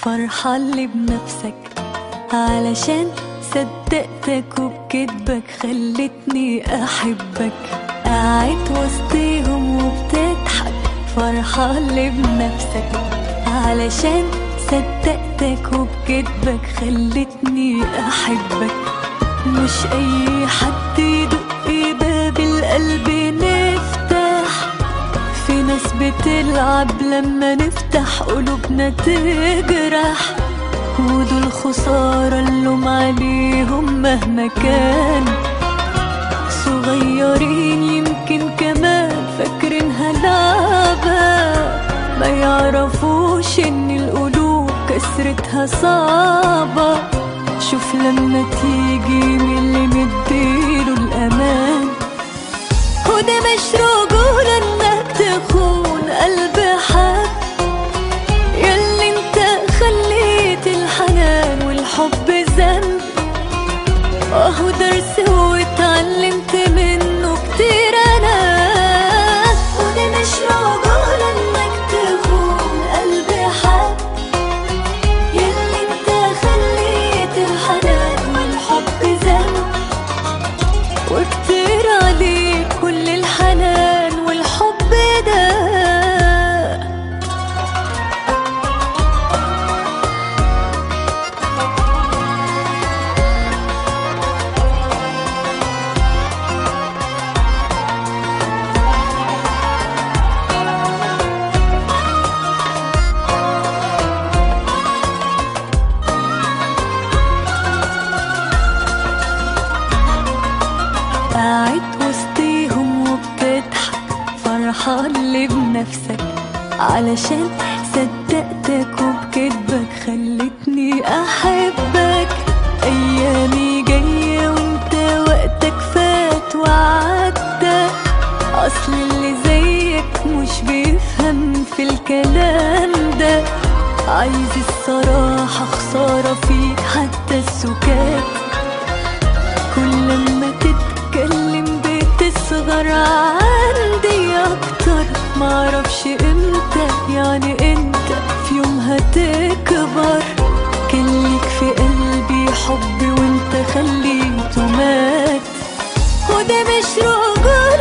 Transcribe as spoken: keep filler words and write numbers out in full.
فرحان لي بنفسك علشان صدقتك وبكدبك خلتني أحبك. قاعد وسطيهم وبتضحك فرحان لي بنفسك علشان صدقتك وبكدبك خلتني أحبك. مش أي حد يدق باب القلب نفتح، في ناس بتلعب لما نفتح قلوبنا تجرح، ودول خسارة اللوم عليهم مهما كان. صغيرين يمكن كمان فاكرينها لعبة، ما يعرفوش ان القلوب كسرتها صعبة. شوف لما تيجي من اللي مديله الأمان، وده مش رجولة انك تخون قلب حد. ياللي انت خليت الحنان والحب ذنب، اهو درس واتعلمت منه كتير انا. وده مش رجولة انك تخون قلب حد. ياللي انت خليت الحنان والحب ذنب، وكتير عليك كل الحنان والحب ده. قاعد وسطيهم وبتضحك فرحان لي بنفسك علشان صدقتك وبكدبك خلتني أحبك. أيامي جاية وانت وقتك فات وعدى، أصل اللي زيك مش بيفهم في الكلام ده. عايز الصراحة خسارة فيك حتى السكات، كل لما تتكلم بتصغر عندي اكتر. معرفش امتى يعني انت في يوم هتكبر. كان ليك في قلبي حب وانت خليته مات، وده مش رجوع